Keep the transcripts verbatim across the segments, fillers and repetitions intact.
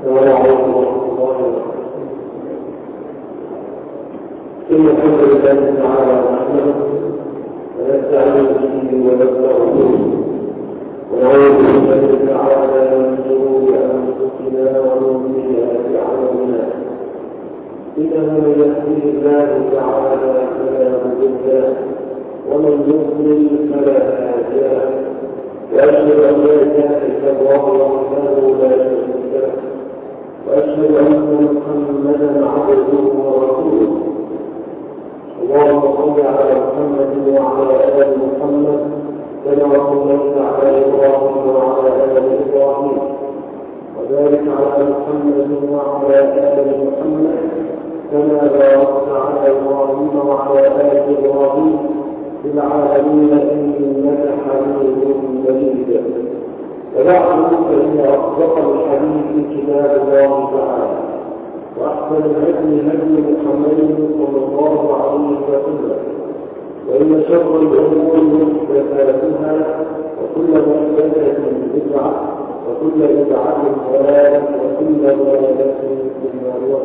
السلام عليكم ورحمة الله وبركاته. إن الحمد لله تعالى نحمده ونستعين به ونستغفره ونعوذ بالله تعالى من شرور أنفسنا ومن سيئات أعمالنا. إنه من يهده الله تعالى فلا مضل له ومن يضلل فلا هادي له، وأشهد أن لا إله إلا الله وحده لا شريك له، وأشهد أن محمدا عبده ورسوله. اللهم صل على محمد وعلى آل محمد كما صليت على إبراهيم وعلى آل إبراهيم، وبارك على محمد وعلى آل محمد كما باركت على إبراهيم وعلى آل إبراهيم في العالمين إنك حميد مجيد. وبعد فإن أصدق الحديث كتاب الله تعالى، وأحسن الهدي هدي محمد صلى الله عليه وسلم، وإن شر الأمور محدثاتها وكل محدثة بدعة وكل بدعة ضلالة وكل ضلالة في النار.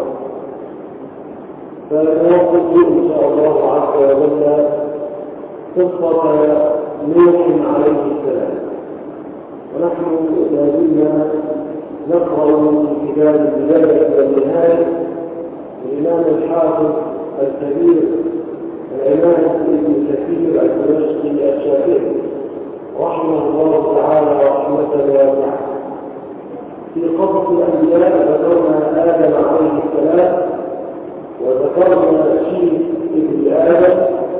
فنوقف إن شاء الله عز وجل قصة نوح عليه السلام، ونحن لا زلنا نقرأ في كتاب البداية والنهاية للإمام الحافظ الكبير الإمام ابن كثير الدمشقي الشافعي رحمه الله تعالى رحمة واسعة. في قصص الأنبياء ذكرنا آدم عليه السلام، وذكرنا شيخ ابن آدم،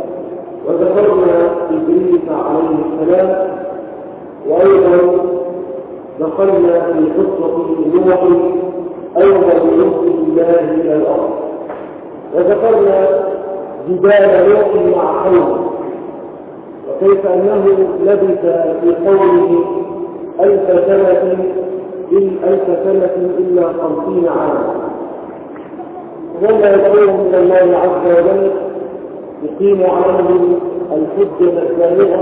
وذكرنا إبليس عليه السلام، وأيضا دخلنا في قصة نوح أيضا بنصر الله إلى الأرض، وذكرنا جدال نوح مع قومه، وكيف أنه لبث في قومه ألف سنة ألف سنة إلا خمسين عاما، ولا يدعوهم إلى الله عز وجل يقيم عليهم الحجة البالغة،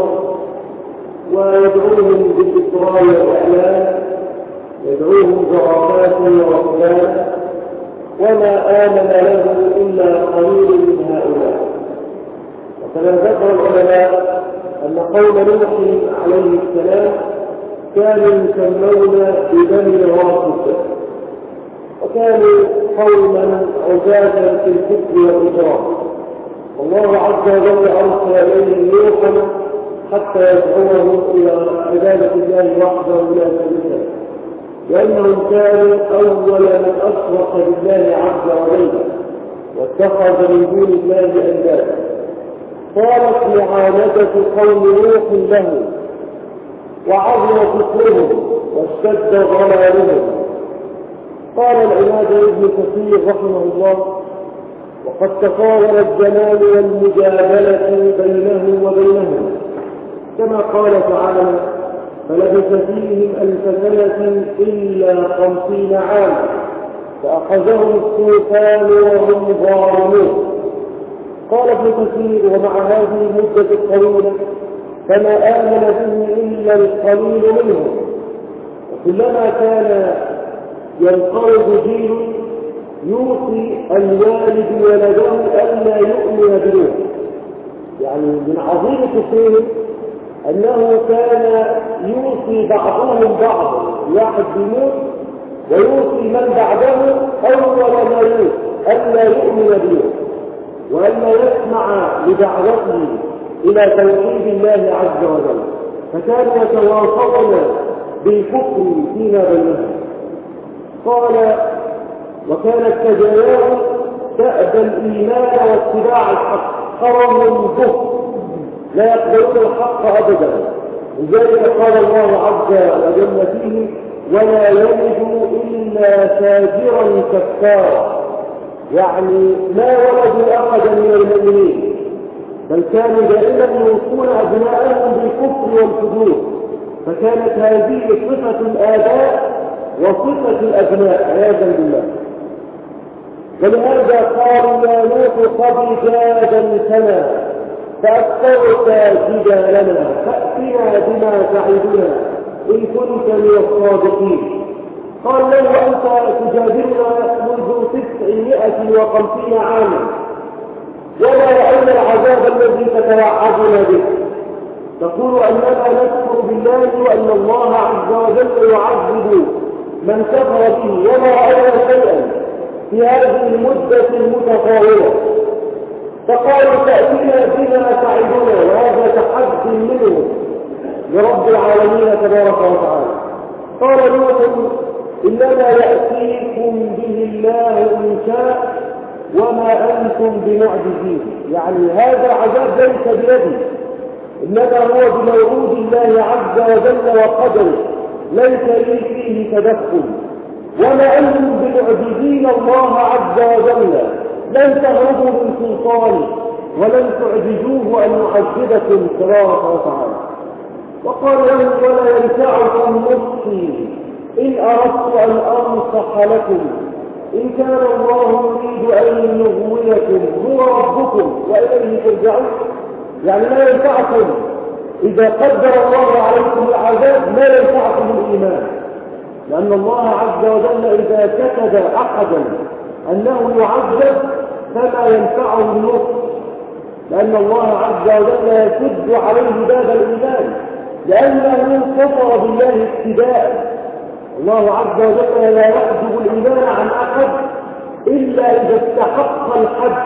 ويدعوهم بالإسراء والإعلان، يدعوهم زرافات ورهبان، وما آمن له إلا قليل من هؤلاء. وكما ذكر العلماء أن قوم نوح عليه السلام كانوا يسمون ببني رافد، وكانوا قوما عزاة في الكفر والإجرام، والله عز وجل أرسل إليهم نوحا حتى يدعوهم إلى عبادة الله وحده لا شريك له، لأنهم كانوا أول من أشرك بالله عز وجل واتخذ من دون الله أندادا. طالت معاندة قوم نوح له، وعظم كفرهم واشتد ضلالهم. قال العماد ابن كثير رحمه الله: وقد تطاول الجمال والمجادلة بينه وبينهم، كما قال تعالى: فلبث فيهم ألف سنة إلا خمسين عاما فأخذهم الطوفان وهم ظالمون. قال ابن كثير: ومع هذه المدة الطويلة فما آمن به إلا القليل منهم، وكلما كان ينقرض جيل يوصي الوالد ولده ألا يؤمن بنوح. يعني من عظيم كفرهم أنه كان يوصي بعضهم بعضا، واحد بيموت ويوصي من بعده أول ما يموت ألا يؤمن به وألا يسمع لدعوته إلى توحيد الله عز وجل، فكانوا يتواصلون بالكفر فيما بينهم. قال: وكانت تجاوز تأبى الإيمان واتباع الحق، قوم كفر لا يقبلون الحق أبدا. لذلك قال الله عز وجل فيه: ولا يلد إلا فاجرا كفارا. يعني ما ولدوا أحدا من المؤمنين، بل كانوا دائما يوصون أبناءهم بالكفر والفجور، فكانت هذه صفة الآباء وصفة الأبناء عياذا بالله. ولهذا قالوا: يا نوح قد جادلتنا فأكثرت جدالنا فأتنا بما تعدنا إن كنت من الصادقين. قال له أنت تجادلنا منذ تسعمائة وخمسين عاما ولا رأينا العذاب الذي تتوعدنا به، تقول أننا نكفر بالله وأن الله عز وجل يعذب من كفر به، وما رأينا شيئا في هذه المدة المتطاولة. فقالوا تأتينا بما تعدنا، وهذا تحدي منه لرب العالمين تبارك وتعالى. قال نوح إنما يأتيكم به الله إن شاء وما أنتم بمعجزين، يعني هذا عذاب ليس بيدي، إنما هو بموعود الله عز وجل وقدره، ليس لي فيه تدخل، وما أنتم بمعجزين الله عز وجل، لن تهربوا من سلطانه ولن تعجزوه أن يعذبكم تبارك وتعالى. وقال له ولا ينفعكم نصحي إن أردت أن أنصح لكم إن كان الله يريد أن يغويكم هو ربكم وإليه ترجعون. يعني لا ينفعكم إذا قدر الله عليكم العذاب، لا ينفعكم الإيمان، لأن الله عز وجل إذا كتب أحدا أنه يعذب فما ينفعه النصح، لأن الله عز وجل يسد عليه باب الإيمان لأنه كفر بالله ابتداء. الله عز وجل لا يحجب الإيمان عن أحد إلا إذا استحق الحد،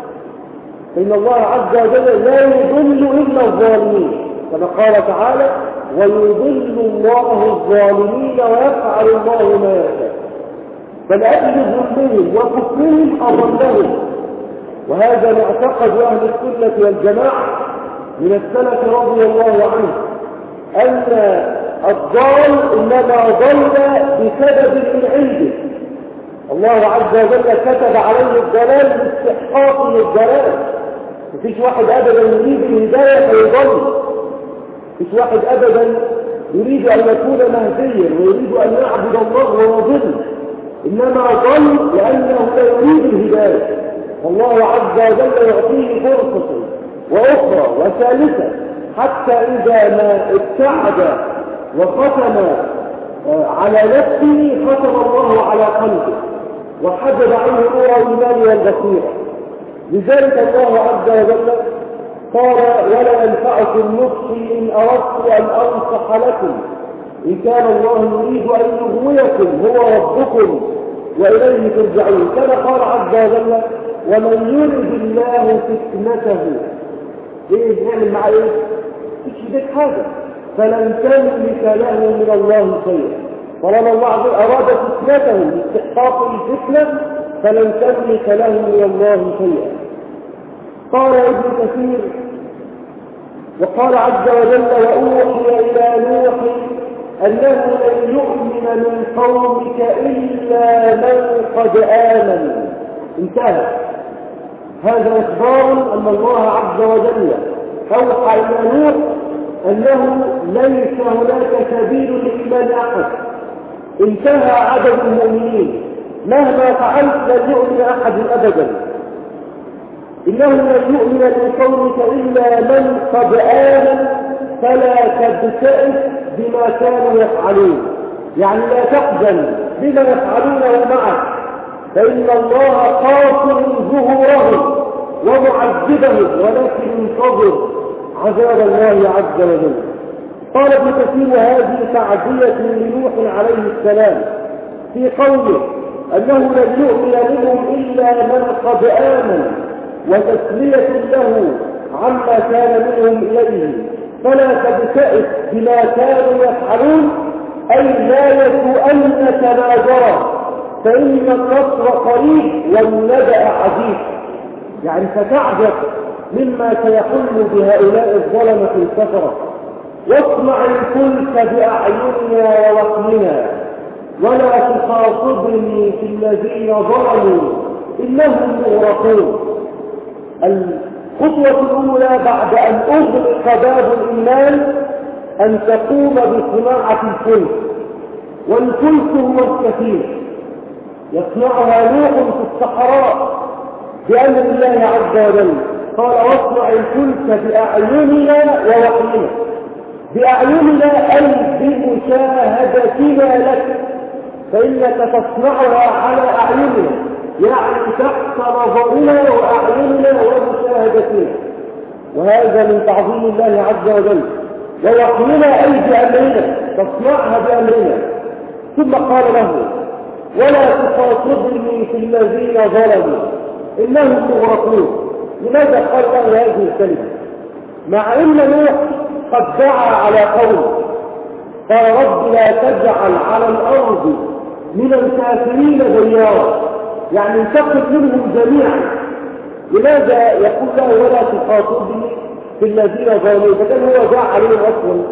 فإن الله عز وجل لا يضل إلا الظالمين، كما قال تعالى ويضل الله الظالمين ويفعل الله ما يشاء. فلأجل ظلمهم وكفرهم أضلهم، وهذا معتقد أهل السنة والجماعة من السلف رضي الله عنه، أن الضال إنما ضل بسبب من عنده، الله عز وجل كتب عليه الضلال باستحقاق للضلال. مفيش واحد أبدا يريد الهداية فيضل، مفيش واحد أبدا يريد أن يكون مهديا ويريد أن يعبد الله ويضل، إنما ضل لأنه لا يريد الهداية، والله عز وجل يعطيه فرصة وأخرى وثالثة حتى إذا ما ابتعد وختم على نفسه ختم الله على قلبه وحجب عنه نور الإيمان والبصيرة. لذلك الله عز وجل قال ولا ينفعكم نصحي إن أردت أن أنصح لكم إن كان الله يريد أن يغويكم هو ربكم وإليه ترجعون، كما قال عز وجل ومن يرد الله فتنته ايه نعمل مع ايه؟ مش بدك حاجه، فلن تملك له من الله شيئا. طالما الله عز وجل اراد فتنته لاستحقاق الفتنه فلن تملك له من الله شيئا. قال ابن كثير وقال عز وجل واوحي الى نوح انه لن يؤمن من قومك الا من قد امن. انتهى. هذا إخبار أن الله عز وجل أوحى إلى نوح أنه ليس هناك سبيل لإيمان أحد، انتهى عدد المؤمنين، مهما فعلت لن يؤمن أحد أبدا، إنه لن يؤمن من قومك إلا من قد آمن فلا تبتئس بما كانوا يفعلون، يعني لا تحزن بما يفعلونه معك، فإن الله قاصر ظهورهم ومعذبهم ولكن انتظر عذاب الله عز وجل. قال ابن كثير وهذه تعزية لنوح عليه السلام في قوله أنه لن يؤمن منهم إلا من قد آمن، وتسلية له عما كان منهم إليه، فلا تبتئس بما كانوا يفعلون، أي لا يسوءنك ما جرى، فإن النصر قريب والنبأ عزيز. يعني فتعجب مما سيحل بهؤلاء الظلمة الكفرة. واصنع الفلك بأعيننا ووحينا ولا تخاطبني في الذين ظلموا إنهم مغرقون. الخطوة الأولى بعد أن أغلق باب الإيمان أن تقوم بصناعة الفلك، والفلك هو السفينة يصنعها نوح في الصحراء بأمر الله عز وجل. قال واصنع الفلك بأعيننا ووحينا، بأعيننا أي بمشاهدتنا لك، فإنك تصنعها على أعيننا، يعني تحت نظرنا وأعيننا ومشاهدتنا، وهذا من تعظيم الله عز وجل. ووحينا أي بأمرنا، تصنعها بأمرنا. ثم قال له: ولا تخاطبني في الذين ظلموا إنهم مغرقون. لماذا قال له هذه الكلمة مع أن نوح قد دعا على قومه قال: رب لا تجعل على الأرض من الكافرين ديارا، يعني انتقم منهم جميعا. لماذا يقول له ولا تخاطبني في الذين ظلموا؟ فكان هو دعا عليهم أصلا.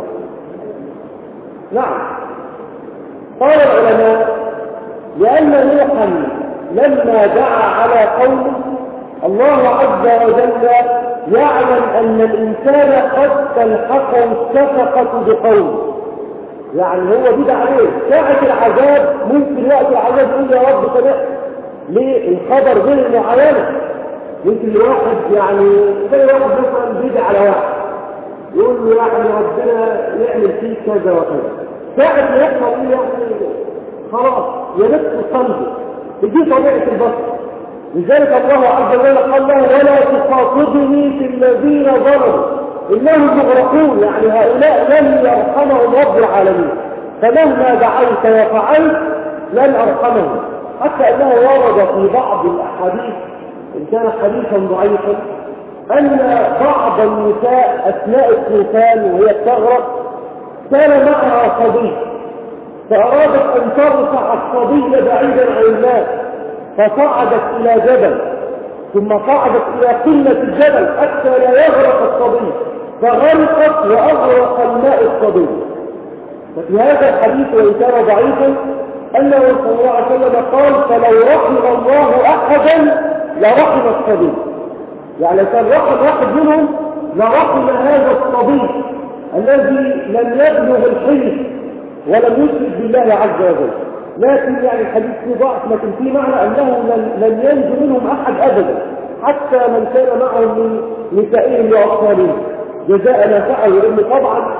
نعم، قال العلماء: لأن نوحا لما دعا على قومه الله عز وجل يعلم أن الإنسان قد تلحقه الشفقة بقومه، يعني هو بدأ عليه ساعة العذاب، ممكن وقت العذاب يقول يا رب سمحت ليه الخبر غير معينة. ممكن الواحد يعني زي واحد مثلا بيدعي على واحد يقول له يعني ربنا يعمل فيه كذا وكذا، ساعة ما يحصل ايه يعني خلاص ينفس قلبه، تجي طبيعة البشر. لذلك الله عز وجل قال له: ولا تخاطبني في الذين ظلموا انهم مغرقون، يعني هؤلاء لن يرحمهم رب العالمين، فمهما دعوت وفعلت لن ارحمهم. حتى انه ورد في بعض الاحاديث ان كان حديثا ضعيفا ان بعض النساء اثناء الطوفان وهي تغرق كان معها صبي، فارادت ان ترفع الصبي بعيدا عن الناس، فصعدت الى جبل، ثم صعدت الى قمة الجبل حتى لا يغرق الصبي، فغرقت واغرق الماء الصبي. ففي هذا الحديث وان كان ضعيفا انه صلى الله عليه وسلم قال: فلو رحم الله احدا لرحم الصبي، يعني كان رحم واحد منهم لرحم هذا الصبي الذي لم يبلغ الحلم ولم يشرك بالله عز وجل. لكن يعني الحديث فيه ضعف، لكن فيه معنى انه لم ينجو منهم احد ابدا، حتى من كان معهم من نسائهم واطفالهم جزاء ما فعلوا، لان طبعا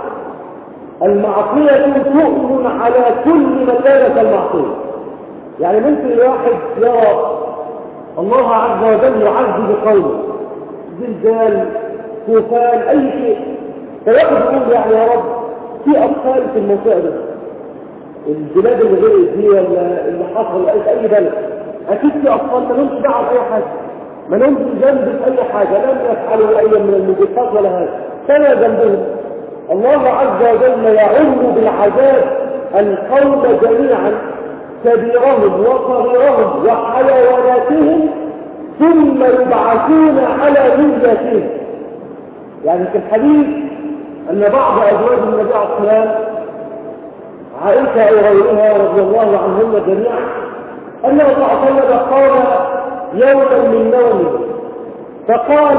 المعصيه تؤمن على كل مكانه المعصيه. يعني ممكن الواحد يرى الله عز وجل يعذب قومه، زلزال، طوفان، اي شيء، فيأخذ يقول يعني يا رب في اطفال في المنطقه دي، البلاد اللي غير دي ولا اللي حصل في اي بلد، اكيد في اطفال ما لهمش دعوه باي حاجه، ما لهمش ذنب في اي حاجه، لم يفعلوا اي من الموجودات ولا هذا، فلا ذنبهم. الله عز وجل يعم بالعذاب القوم جميعا، كبيرهم وصغيرهم وحيواناتهم، ثم يبعثون على ملتهم. يعني في الحديث ان بعض ازواج النبي عليه الصلاه والسلام عائشة وغيرها رضي الله عنهن جميعا أنه صلى الله عليه وسلم قال يوما من نومه فقال: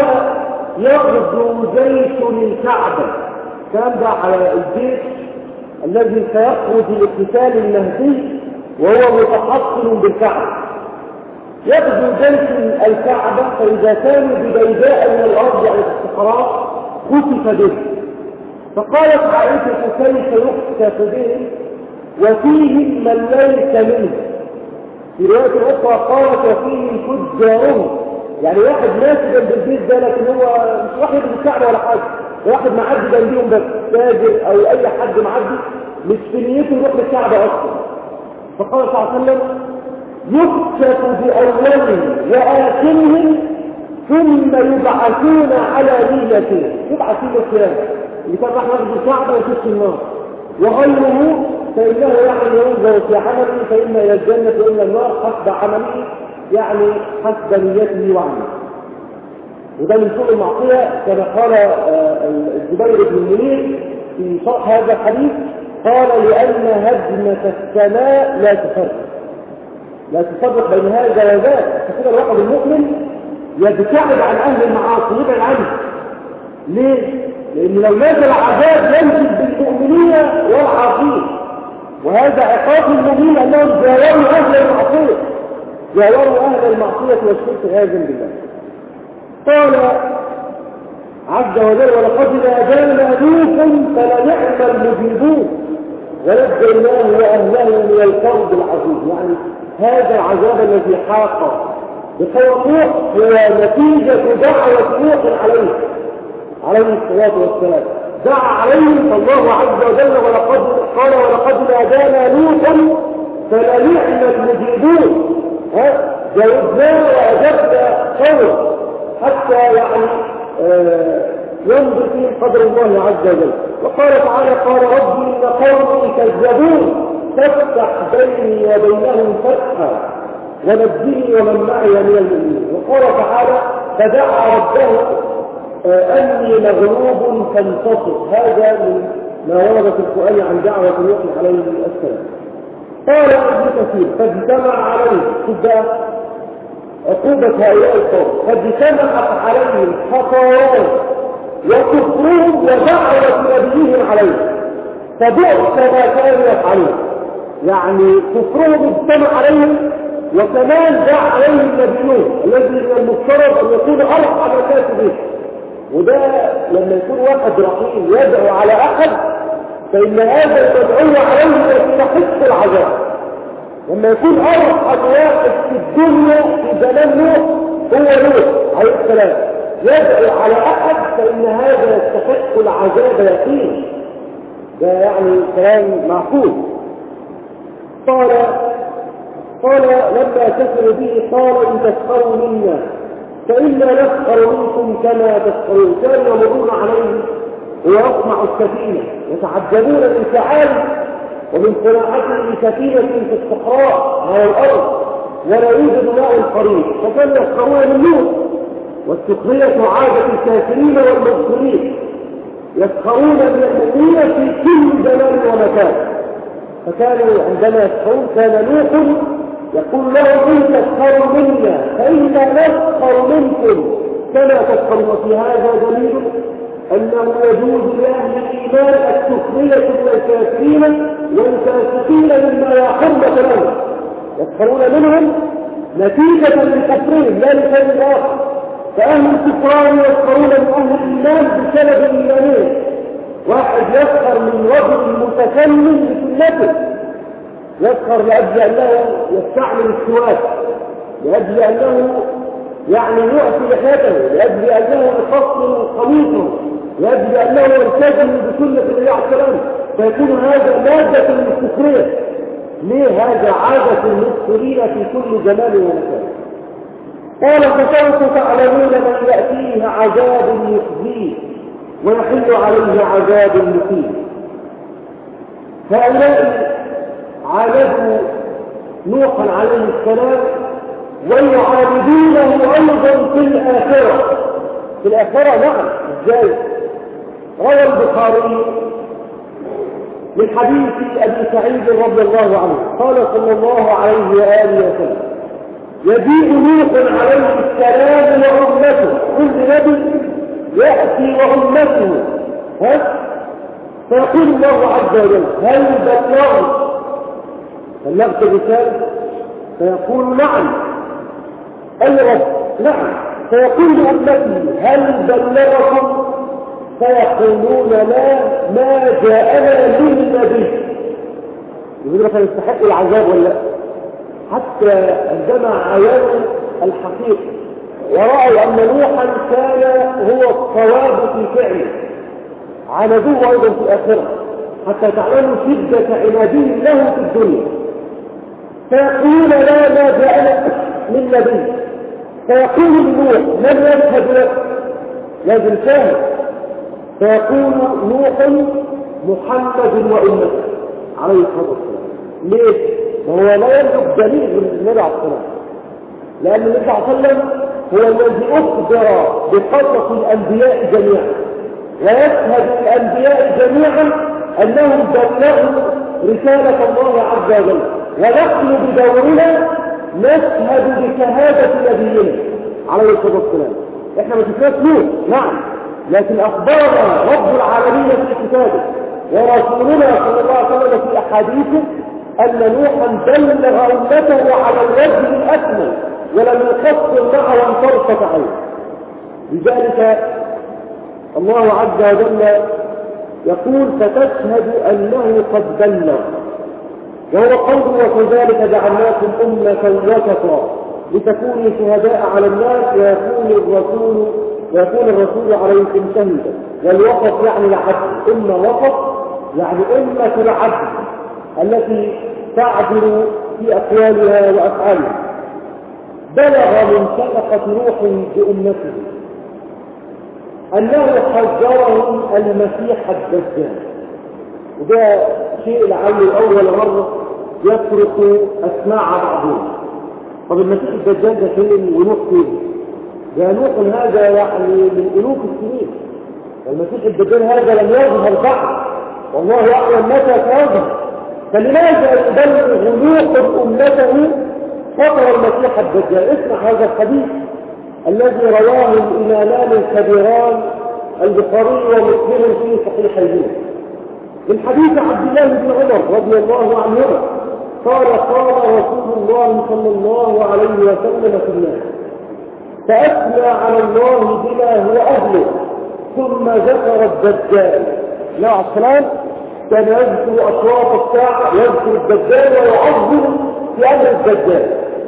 يغزو جيش للكعبة، كان ده على الجيش الذي سيخرج لقتال المهدي وهو متحصن بالكعبة. يغزو جيش الكعبة، فإذا كانوا ببيداء من الأرض يعني في الصحراء خسف به. فقالت عائشة: كيف يخسف به وفيهم من ليس منه؟ في رواية أخرى قالت: وفيهم فجارهم، يعني واحد ماشي جنب البيت ده لكن هو مش واحد من الكعبة ولا حاجة، واحد معدي جنبيهم بس، تاجر أو أي حد معدي مش في نيته يروح للكعبة أصلا. فقال صلى الله عليه وسلم: يخسف بأولهم وآخرهم ثم يبعثون على ميلتهم، يبعثون القيامة اللي كان راح ياخذ الكعبة ويخش النار، وغيره فإنه يعني ينظر في عمله فإما إلى الجنة وإلى النار حسب عمله، يعني حسب نيته وعمله. وده من سوء المعصية كما قال الزبير بن المنير في شرح هذا الحديث، قال: لأن هدمة السماء لا تفرق لا تفرق بين هذا وذاك. فكده الواحد المؤمن يبتعد عن أهل المعاصي، يبعد عنه. ليه؟ لأن لو نزل عذاب ينزل بالمؤمنين والعاصين، وهذا عقاب المؤمنين أنهم جاوروا أهل المعصية جاوروا أهل المعصية والشرك عياذا بالله. قال عز وجل: ولقد نادانا نوح فلنعم المجيبون ونجيناه وأهله من الكرب العذاب العظيم. يعني هذا العذاب الذي حاق بقوم نوح هو نتيجة دعوة نوح عليه عليه الصلاة والسلام. دعا عليهم فالله عز وجل ولقد قال ولقد نادانا نوح فلنعم المجيبون. ها جاوبناه وأجبنا قوم حتى يعني آه ينظر فيه قدر الله عز وجل. وقال تعالى قال ربي إن قومي كذبون فافتح بيني وبينهم فتحا ونجني ومن معي من المؤمنين. وقال تعالى فدعا ربه آه أني مغلوب فانتصر. هذا من ما ورد في القرآن عن دعوة نوح عليه السلام. قال ابن كثير فاجتمع عليه تبقى عقوبة هؤلاء القوم فاجتمعت عليهم خطاياهم وكفرهم ودعوة نبيهم عليه فبئس ما كانوا يفعلون. يعني كفرهم اجتمع عليهم وكمان دعا عليهم نبيهم الذي من المفترض ان يكون ارحم الناس به. وده لما يكون واحد رحيم يدعو على احد فان هذا المدعو عليه يستحق العذاب. لما يكون ارحم واحد في الدنيا في زمان نوح هو نوح عليه السلام يدعو على احد فان هذا يستحق العذاب يقين. ده يعني كلام معقول. قال قال لما كفروا به قال ان تسخروا منا فإنا نسخر منكم كما تسخرون. كانوا يمرون عليه ويصنع السفينة يتعجبون من فعاله ومن صناعته سفينة في الصحراء على الأرض ولا يوجد ماء قريب فكانوا يسخرون من نوح. والسخرية عادة الكافرين والمبطلين يسخرون من المؤمنين في كل زمان ومكان. فكانوا عندما يسخرون كان نوح يقول له إن تسخروا منا فإنا نسخر منكم كما تسخرون. وفي هذا دليل أنه يجوز لأهل الإيمان السخرية من الكافرين والفاسقين مما لا حرمة لهم يسخرون منهم نتيجة لكفرهم لا لشيء آخر. فأهل الكفران يسخرون من أهل الإيمان بسبب إيمانهم. واحد يسخر من رجل متكلم بسنته يسخر لأجل أنه يستعمل السواك لأجل أنه يعني يعطي لحيته لأجل أنه يفصل قميصه لأجل أنه يلتزم بسنة النبي عليه الصلاة والسلام. فيكون هذا مادة للسخرية. ليه هذا عادة المسخرين في كل زمان ومكان. قال فسوف تعلمون من يأتيه عذاب يخزيه ويحل عليه عذاب مقيم. هؤلاء عالجوا نوحا عليه السلام ويعالجونه ايضا في الاخره. في الاخره نعم. ازاي؟ روى البخاري من حديث ابي سعيد رضي الله عنه قال صلى الله عليه واله وسلم يجيء نوح عليه السلام وامته. كل نبي ياتي وامته ها فيقول الله عز وجل هل بلغت بلغت رسالة؟ فيقول نعم. أي رب؟ نعم. فيقول لأمتي هل بلغكم؟ فيقولون لا ما جاءنا من نبي. يقول لك يستحق العذاب ولا لا؟ حتى عندما عينوا الحقيقة ورأوا أن نوحا كان هو الصواب في فعله عاندوه أيضا في الآخرة حتى تعلموا شدة عنادهم له في الدنيا. فيقول لا ما جاءنا من نبي. فيقول نوح من يشهد لك؟ لازم فاهم. فيقول نوح محمد وأمته عليه الصلاة والسلام. ليه؟ وهو لا يملك دليل من النبي عليه الصلاة والسلام لأن النبي صلى الله عليه وسلم هو الذي أخبر بقصص الأنبياء جميعا ويشهد الأنبياء جميعا أنهم بلغوا رسالة الله عز وجل. ونحن بدورنا نشهد بشهادة نبينا عليه الصلاة والسلام. احنا ما شفناش نوح نعم لكن أخبرنا رب العالمين في كتابه ورسولنا صلى الله عليه وسلم في أحاديثه أن نوحا بلغ أمته على الوجه الأكمل ولم يقصر معه طرفة عين. لذلك الله عز وجل يقول فتشهد أنه قد بلغ. وهو قوله وكذلك جعلناكم أمة وسطا لتكونوا شهداء على الناس ويكون الرسول ويكون الرسول عليكم شهيدا. والوسط يعني العدل، أمة وسط يعني أمة العدل التي تعدل في أقوالها وأفعالها. بلغ من شفقة نوح بأمته أنه حذرهم المسيح الدجال، وده شيء لعله أول مرة يترك أسماع بعضهم. طب المسيح الدجال ده فين ونوح فين؟ ده نوح هذا يعني من ألوف السنين، المسيح الدجال هذا لم يظهر بعد، والله أعلم متى سيظهر. فلماذا يبلغ نوح أمته خطر المسيح الدجال؟ اسمع هذا الحديث الذي رواه الإمامان الكبيران البخاري ومسلم في صحيحيهما من حديث عبد الله بن عمر رضي الله عنهما قال قال رسول الله صلى الله عليه وسلم في الناس فأثنى على الله بما هو أهله ثم ذكر الدجال. لا عليه السلام كان يذكر أشراط الساعة، يذكر الدجال ويعظم في أمر الدجال،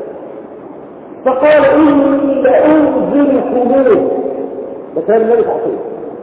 فقال إني لأنذركموه، مثال الملك عطيه،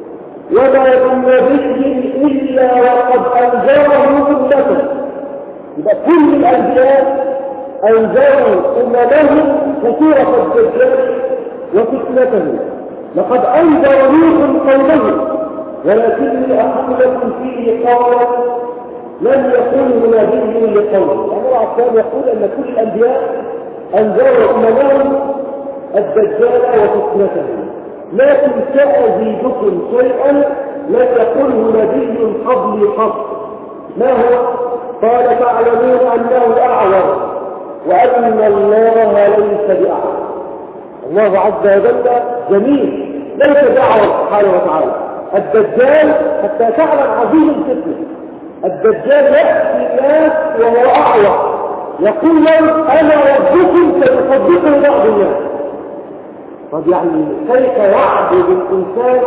وما من نبي إلا وقد أنذره أمته. يبقى كل الأنبياء أنذروا أممهم خطورة الدجال وفتنته. لقد أنذر نوح قومه ولكني أقول لكم فيه قولا لم يكن نبي لقومه. يعني الله عز وجل يقول أن كل الأنبياء أنذروا أممهم الدجال وفتنته، لكن سأزيدكم شيئا لم يقله نبي قبلي قط. ما هو؟ قال تعلمون أنه أعور وأن الله ليس بأعور. الله عز وجل جميل ليس بأعور سبحانه وتعالى. الدجال حتى تعلم عظيم الفتنة، الدجال يأتي الناس وهو أعور يقول لهم أنا ربكم سيصدقه بعض الناس. طب يعني كيف يعبد الإنسان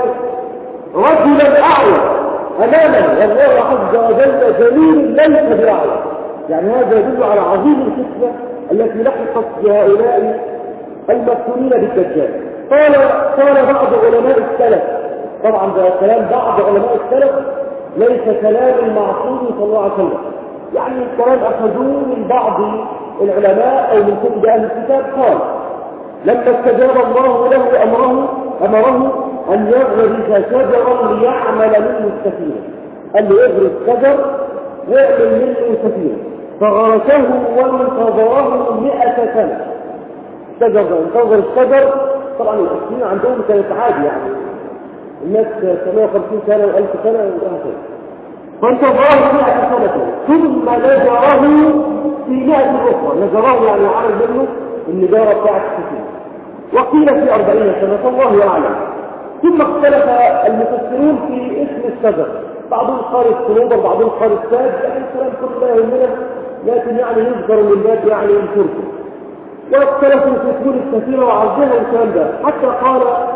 رجلا أعور أمامه والله عز وجل جميل ليس بأعور؟ يعني هذا يدل على عظيم الفتنة التي لحقت بهؤلاء المفتونين بالدجال. قال قال بعض علماء السلف، طبعا ده كلام بعض علماء السلف ليس كلام المعصوم صلى الله عليه وسلم، يعني الكلام أخذوه من بعض العلماء أو من كتب أهل الكتاب. قال لما استجاب الله له أمره أمره أن يغرس شجرا ليعمل منه السفينة، قال له اغرس شجر واعمل منه سفينة، فغرسه وانتظره مئة سنة. الشجر ده انتظر الشجر، طبعا السفينة عندهم كانت عادي، يعني الناس سبعمائة وخمسين سنة وألف سنة وهكذا، فانتظره مئة سنة ثم نجره في مئة أخرى. نجره يعني عمل منه النجارة بتاعت السفينة، وقيل في أربعين سنة الله أعلم. ثم اختلف المفسرون في اسم الشجر، بعضهم قال الصنوبر بعضهم قال الساد، يعني الكلام كله لا يهمنا، لكن يعني يذكر من باب يعني الفرق. واختلفوا في طول السفينة وعرضها والكلام ده، حتى قال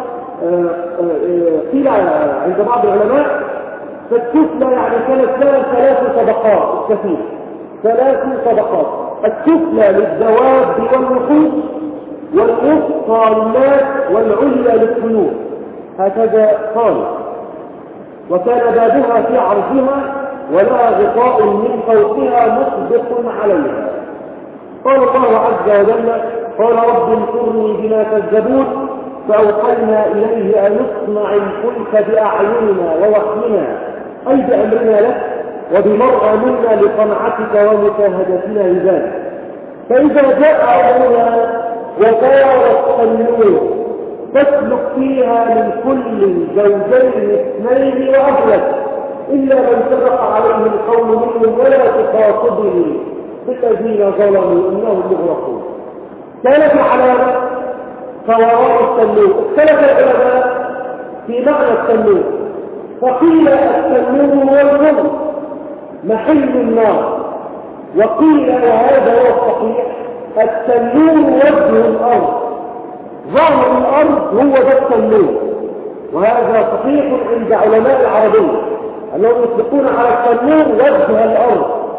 قيل عند بعض العلماء فالسفلى يعني كانت لها ثلاث طبقات، السفينة ثلاث طبقات، السفلى للدواب والوحوش والوسطى للناس والعليا للطيور، هكذا قال. وكان بابها في عرضها ولها غطاء من فوقها مسبق عليها. قال الله عز وجل قال رب انصرني بما كذبون فأوحينا إليه أن يصنع الفلك بأعيننا ووحينا أي بأمرنا لك وبمرأة منا لصنعتك ومشاهدتنا لذلك. فإذا جاء أمرنا وصارت النور تسلك فيها من كل زوجين اثنين وأهلك إلا من سبق عليه القول منهم ولا تخاطبني بالذين ظلموا إنهم مغرقون. كانت علامة فوراء التنور. اختلف العلماء في معنى التنور، فقيل التنور هو النور محل النار، وقيل وهذا هو الصحيح التنور وجه الأرض، ظاهر الأرض هو ده التنور، وهذا صحيح عند علماء العربية أنهم يطلقون على التنور وجه الأرض،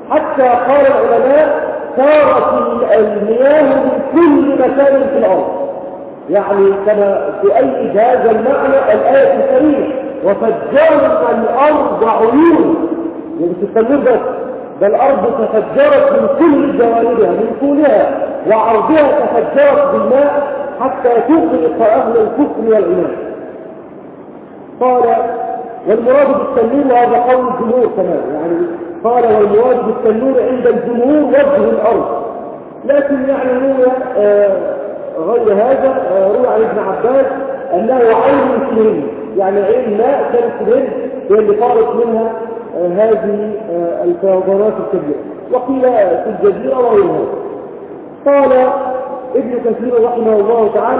حتى قال العلماء صارت المياه من كل مكان في الأرض. يعني كما تؤيد هذا المعنى الآية الكريمة وفجرنا الأرض عيون، يعني في التنوير بس، بل الأرض تفجرت من كل جوانبها من طولها وعرضها تفجرت بالماء حتى تغرق أهل الكفر والعناد. قال والمراد بالتنوير، وهذا قول الجمهور كمان، يعني قال والمراد بالتنوير عند الجمهور وجه الأرض، لكن يعني هو آه غير هذا. آه روى عن ابن عباس أنه عين سنين، يعني عين ماء كانت سنين هي اللي طارت منها آه هذه آه الفيضانات الكبيرة، وقيل في الجزيرة وغيرها. قال ابن كثير رحمه الله تعالى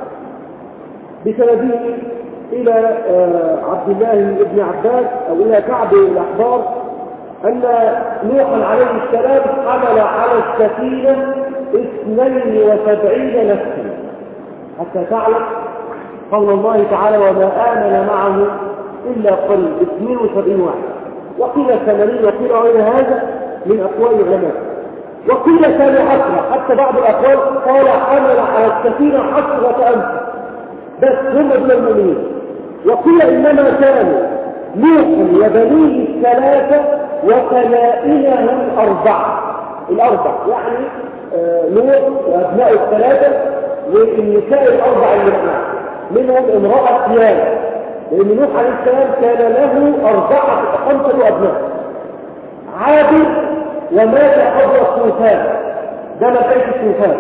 بسنده إلى عبد الله بن عباس أو إلى كعب الأحبار أن نوحا عليه السلام حمل على السفينة اثنين وسبعين نفسا، حتى تعلم قول الله تعالى وما آمن معه إلا قليل، اثنين وسبعين واحد، وقيل ثمانين وقيل غير هذا من أقوال العلماء، وقيل كان عشرة، حتى بعض الأقوال قال حمل على السفينة عشرة أنفس بس هم من المؤمنين، وقيل إنما كانوا نوح وبنيه الثلاثة وكنائنهم الأربعة الأربع يعني آه نوح وأبناء الثلاثة والنساء الأربع اللي معه، منهم امرأة سيان، لأن نوح عليه السلام كان له أربعة خمسة أبناء، عابد ومات قبل الطوفان، ده مكان الطوفان،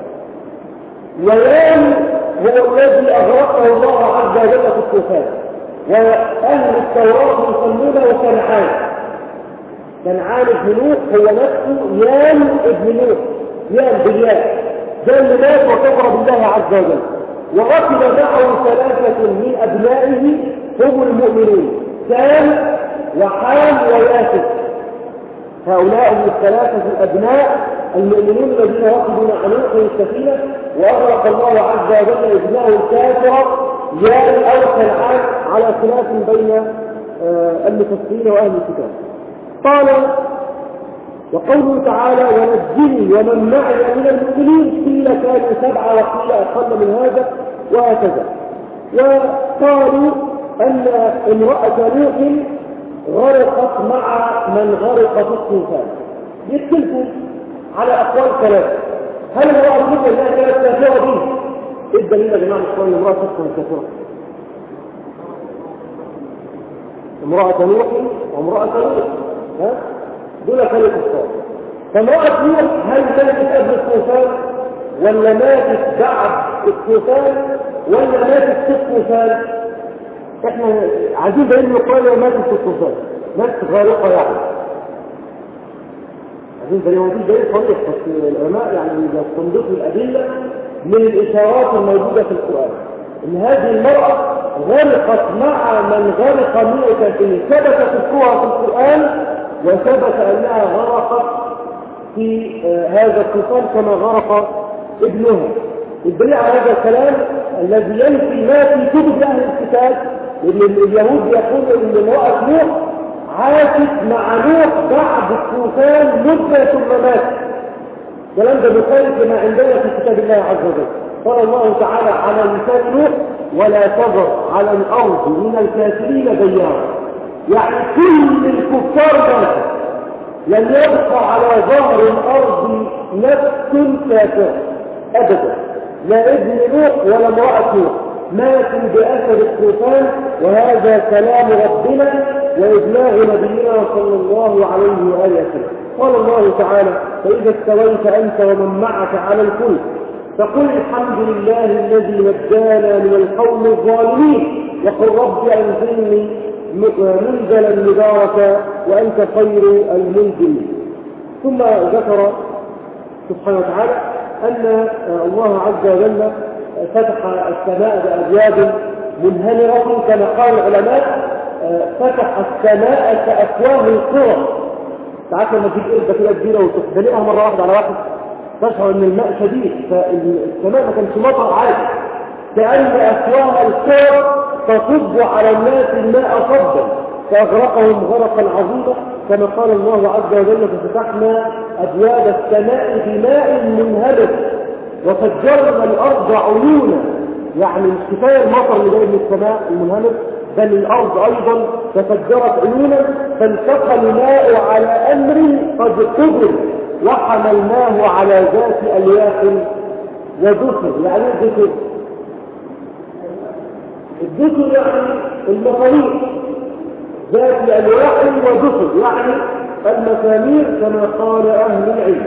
ويام هو الذي أغرقه الله عز وجل في الطوفان، وأهل التوراة يسمونه كنعان. كنعان ابن نوح هو نفسه يام ابن نوح، يام بالياء، ده اللي مات وكفر بالله عز وجل، وركب معه ثلاثة من أبنائه هم المؤمنون، سام وحام وياسر، هؤلاء هم الثلاثة الأبناء المؤمنون الذين ركبوا مع نوح السفينة وأغرق الله عز وجل ابنه الكافر يام أو كنعان، على خلاف بين المفسرين وأهل الكتاب. قال وقوله تعالى ونجني ومن معي من المؤمنين قيل كانوا سبعة وقيل أقل من هذا وهكذا. وقالوا أن امرأة نوح غرقت مع من غرق في الطوفان، يختلفوا على أقوال ثلاثة. هل امرأة نوح لا كانت كافرة به؟ إيه الدليل يا جماعة الإسلام امرأة تكون كافرة؟ امرأة نوح وامرأة نوح ها دول كانوا كفار. فامرأة نوح هل ماتت قبل الطوفان ولا ماتت بعد الطوفان ولا ماتت في الطوفان؟ احنا عايزين بين يقال ماتت في الطوفان، ماتت غارقة يعني، عايزين بين موجود بين صريح، بس العلماء يعني يستنبطوا الأدلة من الإشارات الموجودة في القرآن إن هذه المرأة غرقت مع من غرق مئة سنة، ثبت ذكرها في القرآن وثبت أنها غرقت في آه هذا الطوفان كما غرق ابنها. الدليل على هذا الكلام الذي ينفي ما في كتب أهل الكتاب، إن اليهود يقولوا إن امرأة نوح عاشت مع نوح بعد الطوفان مدة ثم ماتت. الكلام ده مخالف لما عندنا في كتاب الله عز وجل. قال الله تعالى على لسان نوح ولا تذر على الأرض من الكافرين ديارا، يعني كل الكفار ماتوا، لن يبقى على ظهر الأرض نفس كافر أبدا، لا ابن نوح ولا امرأة نوح، ماتوا بأثر الطوفان. وهذا كلام ربنا وإبلاغ نبينا صلى الله عليه وآله وسلم. قال الله تعالى فإذا استويت أنت ومن معك على الفلك فقل الحمد لله الذي نجانا من القوم الظالمين وقل رب أنزلني منزلا مباركا وأنت خير المنزلين. ثم ذكر سبحانه وتعالى أن الله عز وجل فتح السماء بأبواب منهمرة كما قال العلماء، فتح السماء كأفواه القرى. تعرف لما تجيب قربة كده كبيرة وتخدلقها مرة واحدة على واحد تشعر ان الماء شديد، فالسماء ما كانش مطر عادي، كأن أفواه القرى تصب على الناس الماء صبا فأغرقهم غرقا عظيما كما قال الله عز وجل: ففتحنا أبواب السماء بماء منهمر وفجرنا الأرض عيونا. يعني مش كفاية المطر اللي جاي من السماء المنهمر، بل الأرض أيضا تفجرت عيونا، فالتقى الماء على أمر قد قدر وحملناه على ذات ألياف ودسر. يعني الدسر الدسر يعني المصاريف ذات ألواح ودسر، يعني المسامير كما قال أهل العلم.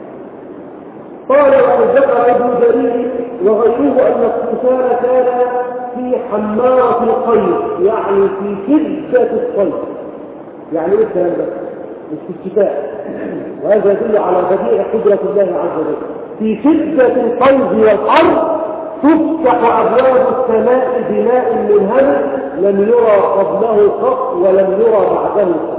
قال وذكر ابن جرير وغيره أن الطوفان كان في حمارة القيد، يعني في شدة الصيف. يعني ايه الكلام ده؟ مش في الشتاء، وهذا يدل على بديع قدرة الله عز وجل. في شدة القيد والحر تفتح أبواب السماء بماء منهمر لم يرى قبله قط ولم يرى بعده قط.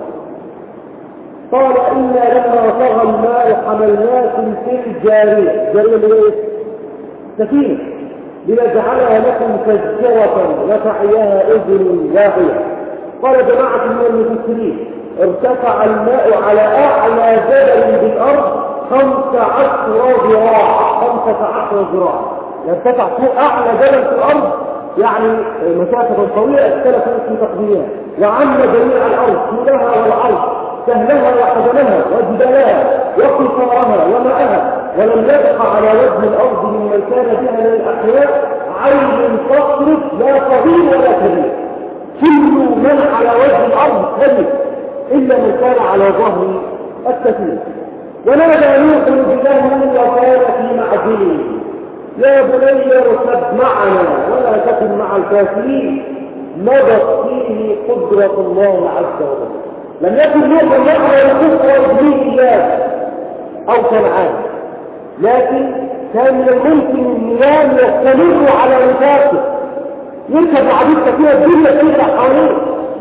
قال: إنا لما طغى الماء حملناكم في الجارية. جارية من ايه؟ سفينة، لنجعلها لكم تذكرة وتحياها أذن واعية. قال جماعة من المفسرين: ارتفع الماء على أعلى جبل بالأرض خمسة عشر ذراع. خمسة عشر ذراع يرتفع فوق أعلى جبل في الأرض، يعني مسافة طويلة اختلفوا في تقديرها، وعم جميع الأرض طولها والعرض، سهلها وحجمها وجبالها وقصارها وماءها، ولم يبقى على وجه الأرض ممن كان بها من الأحياء عين تصرف لا صغير ولا كبير. كل من على وجه الأرض كبير إلا من كان على ظهر السفينة. ونادى نوح بله وكان في معزله: يا بني اركب معنا ولا تكن مع الكافرين. مضت فيه قدرة الله عز وجل. لم يكن نوح يقرأ الكفر بالله أو كنعان، لكن كان من الممكن النيام يستمر على نفاقه، يركب عبيد فيها الدنيا كلها حواليه،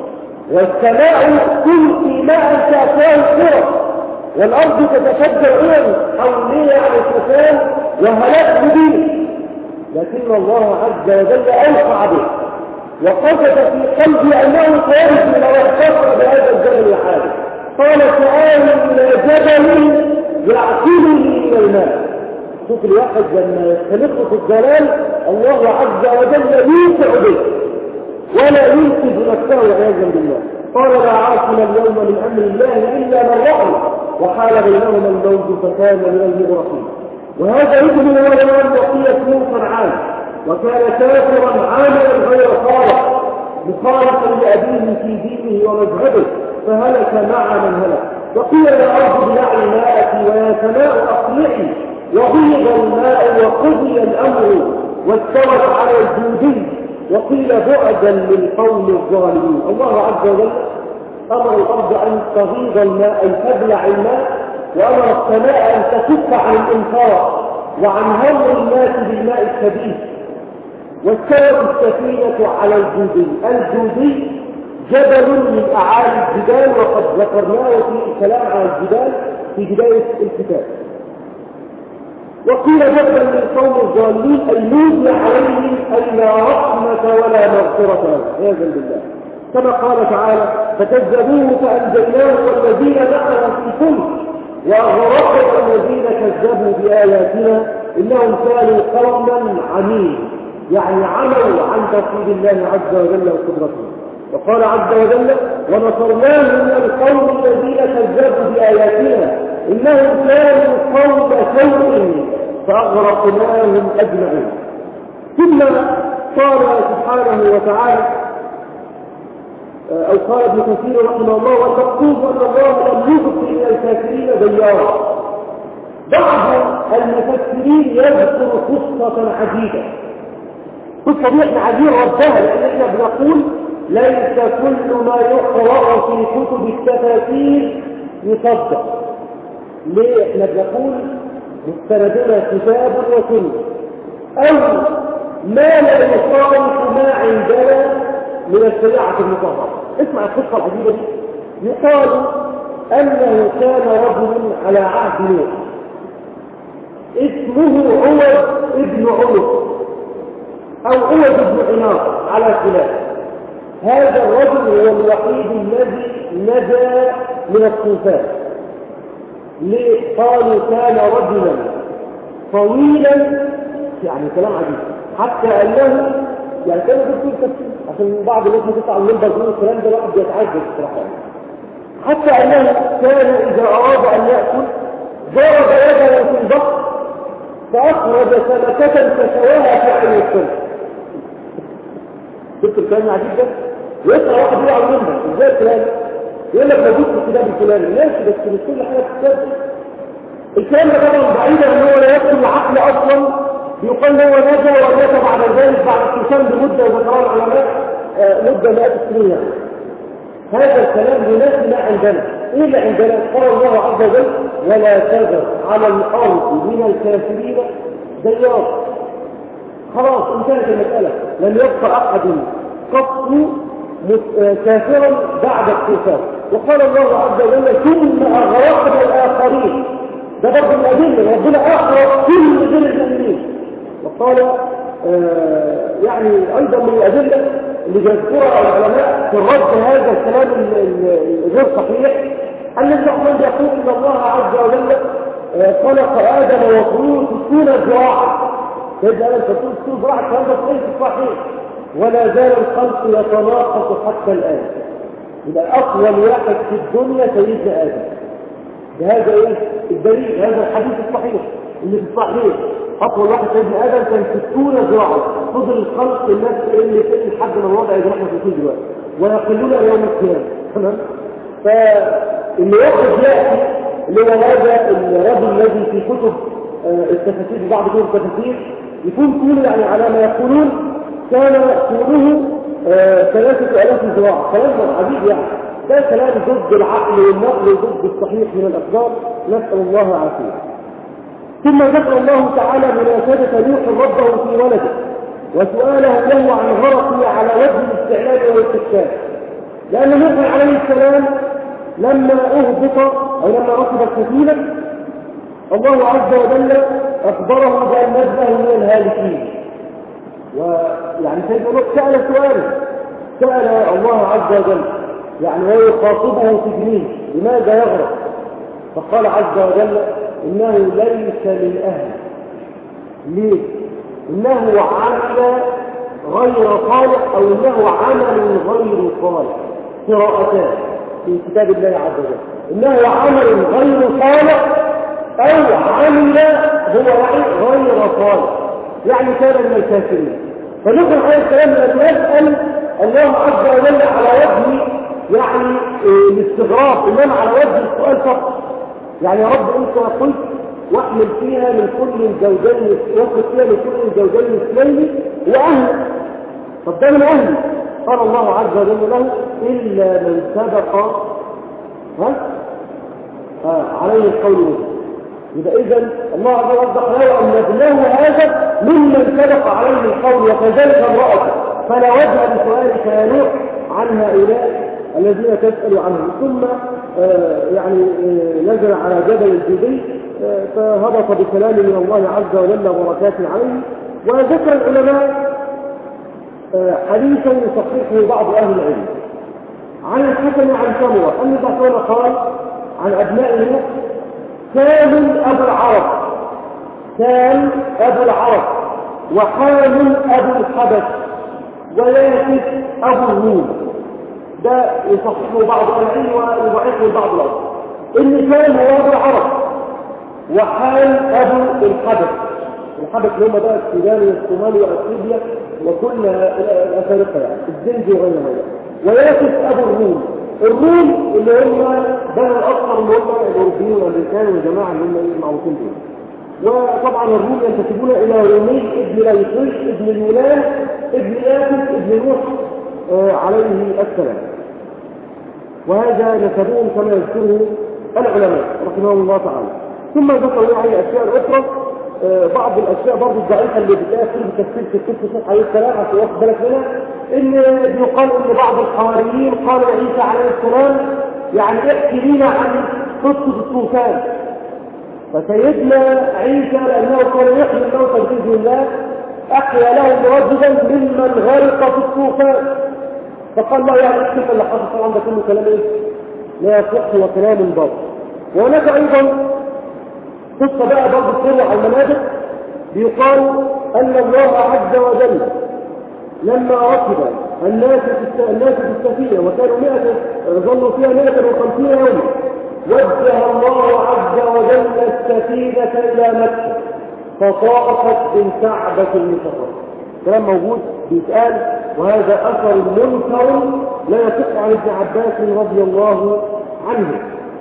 والسماء تلقي ماء كافاه الكرة، والأرض تتفجر إلى حوليه على الكفان وهلاك مبين. لكن الله عز وجل أوقع به وقصد في قلبي أنه سيرجع لو احتفظ بهذا الجبل الحادث. قال: سآوي إلى جبل يعقلني من الماء. شوف الواحد لما يختلق في الضلال الله عز وجل يوسع به ولا ينقذ نفسه عياذا بالله. قال: لا عاصم اليوم من أمر الله إلا من رحم وحال بينهما الموج فكان من المغرقين. وهذا ابن ولد وقية موسى عام، وكان كافرا عاملا غير صالح مخالفا لأبيه في دينه ومذهبه، فهلك مع من هلك. وقيل: يا أرض ابلعي ماءك ويا سماء أقلعي، وغيض الماء وقضي الأمر واستوت على الجودي، وقيل: بعدا للقوم الظالمين. الله عز وجل أمر الأرض أن تغيض الماء أي تبلع الماء، وأمر السماء أن تكف عن الإنفاق وعن هم الناس بالماء الكبير. واستوت السفينة على الجودي. الجودي جبل من أعالي الجبال، وقد ذكرناه في الكلام على الجبال في بداية الكتاب. وقيل: بعدا للقوم الظالمين أي نودي عليهم أي لا رحمة ولا مغفرة عياذا بالله، كما قال تعالى: فكذبوه فأنجيناه والذين معه في الفلك وأغرقنا الذين كذبوا بآياتنا إنهم كانوا قوما عمين. يعني عملوا عن توحيد الله عز وجل وقدرته. وقال عز وجل: ونصرناه من القوم الذين كذبوا بآياتنا إنهم كانوا قوم سوء فأغرقناهم أجمعين. ثم قال سبحانه وتعالى، أو قال ابن كثير رحمه الله: والمقصود أن الله لم يبق إلى الكافرين ديارا. بعض المفسرين يذكر قصة عجيبة. قصة دي احنا عايزين ردها، لأن احنا بنقول ليس كل ما يقرأ في كتب التفاسير يصدق. ليه احنا بنقول مستندنا كتاب وسنة، أو ما لا يصادق ما عندنا من الشريعة المطهرة. اسمع القصة العجيبة دي. يقال أنه كان رجل على عهد نوح اسمه عوض ابن عمر أو عوض ابن عناق على خلاف. هذا الرجل هو الوحيد الذي نجا من الطوفان. ليه؟ قالوا كان رجلا طويلا، يعني كلام عجيب، حتى أنه يعني كان بيقول تفسير عشان بعض الناس بتطلع من المنبر يقول الكلام ده واحد بيتعجب بصراحة، حتى أنه كان إذا أراد أن يأكل ضرب يده في البحر فأخرج سمكة فسواها في عين السمك. شفت الكلام العجيب ده؟ ويطلع واحد يقع على المنبر ازاي الكلام؟ يقول لك موجود في الكتاب الفلاني، ماشي، بس مش كل حاجة تتصدق. الكلام ده طبعا بعيدا ان هو لا يدخل العقل اصلا، بيقال له نجا ونجا بعد ذلك بعد الطوفان بمده وذكرها العلماء مده مئات السنين يعني. هذا الكلام يناسب ما عندنا. ايه اللي عندنا؟ قال الله عز وجل ولا تذر على الارض من الكافرين ديار. خلاص انتهت المساله، لم يبقى احد قط كافرا بعد الطوفان. وقال الله عز وجل ثم اغرقنا الاخرين. ده برضه الادله، ربنا اخرج كل غير المؤمنين. وقال آه يعني ايضا من الادله اللي بيذكرها العلماء في الرد هذا الكلام الغير صحيح ان الرحمن يقول ان الله عز وجل خلق ادم وطيور ستون ذراعا. سيدنا ادم تقول ستون ذراعا، الكلام ده صحيح، ولا زال الخلق يتناقص حتى الان. يبقى اطول واحد في الدنيا سيدنا ادم. بهذا ايه الدليل؟ هذا الحديث الصحيح اللي في الصحيح اطول واحد سيدنا ادم كان ستون ذراعا. فضل الخلق الناس اللي في لحد ما الوضع اللي احنا فيه دلوقتي ويقلون يوم القيامه. تمام؟ فاللي واحد ياتي اللي هو هذا الرجل الذي في كتب التفاسير في بعض كتب التفاسير يكون طول يعني على ما يقولون كان طوله ثلاثة آلاف ذراع. كلام عجيب يعني، ده كلام ضد العقل والنقل وضد الصحيح من الأخبار، نسأل الله العافية. ثم ذكر الله تعالى مناسبة نوح ربه في ولده وسؤاله له عن غرقه على وجه الاستعلام والاستكشاف. لأن نوح عليه السلام لما أهبط أو لما ركب السفينة الله عز وجل أخبره بأن نبه من الهالكين. ويعني سيدنا نوح سأل سؤاله، سأل الله عز وجل يعني هو يخاطبه في جنين لماذا يغرق؟ فقال عز وجل إنه ليس من أهل. ليه؟ إنه عمل غير صالح أو إنه عمل غير صالح. قراءتان في كتاب الله عز وجل، إنه عمل غير صالح أو عمل هو غير صالح، يعني كان من الكافرين. فنقول عليه الكلام لم يسأل الله عز وجل على وجه يعني الاستغراب، إنما على وجه السؤال فقط. يعني يا رب أنت قلت واحمل فيها من كل الزوجين، واخرج فيها من كل الزوجين اثنين وأهل. طب ده من أهل. قال الله عز وجل له إلا من سبق ها آه عليه القول منه. يبقى إذن الله عز وجل له أن ابنه هذا ممن سبق عليه القول، وكذلك امرأته. فلا وجه لسؤالك يا نوح عن هؤلاء الذين تسأل عنهم. ثم آه يعني آه نزل على جبل الجودي آه فهبط بكلام من الله عز وجل وبركاته عليه. وذكر العلماء آه حديثا يصححه بعض أهل العلم عن الحسن عن سمرة أن الله قال عن أبناء نوح كان أبو العرب، كان أبو العرب، وحام أبو الحبش، وياسف أبو الهود. ده يصححه بعض العلم ويضعفه بعض الأرض. إن كان هو أبو العرب وحام أبو الحبش. الحبش اللي هم بقى السودان والصومال وأثيوبيا وكل الأفارقة يعني الزنجي وغيرها. وياسف أبو الهود. الروم اللي هم بني الأصفر اللي هم الأوروبيين والأمريكان والجماعة اللي هم المعروفين دول. وطبعا الروم ينتسبون إلى رومي ابن ليطيش ابن اليونان ابن ياسف ابن نوح آه عليه السلام. وهذا نسبهم كما يذكره العلماء رحمهم الله تعالى. ثم ذكروا عليه أشياء أخرى، آه بعض الأشياء برضه الضعيفة اللي بتلاقيها في تفسير في الكتب عليه السلام عشان واخد بالك منها، إن يقال إن بعض الحواريين قال عيسى عليه السلام يعني احكي لنا عن قصة الطوفان. فسيدنا عيسى لأنه كان يحيي الموتى بإذن الله أحيا له رجلا ممن غرق في الطوفان. فقال له يعني الكلمة اللي حصل طبعا ده كله كلام ايه؟ لا يصح وكلام باطل. وهناك أيضا قصة بقى برضه تروى على المنابر، بيقال أن الله عز وجل لما ركب الناس في الناس في السفينة وكانوا مئة ظلوا فيها مئة وخمسين يوما، وجه الله عز وجل السفينة إلى مكة فطائفت بالكعبة المشرفة. كلام موجود بيتقال، وهذا أثر منكر لا يصح عن ابن عباس رضي الله عنه.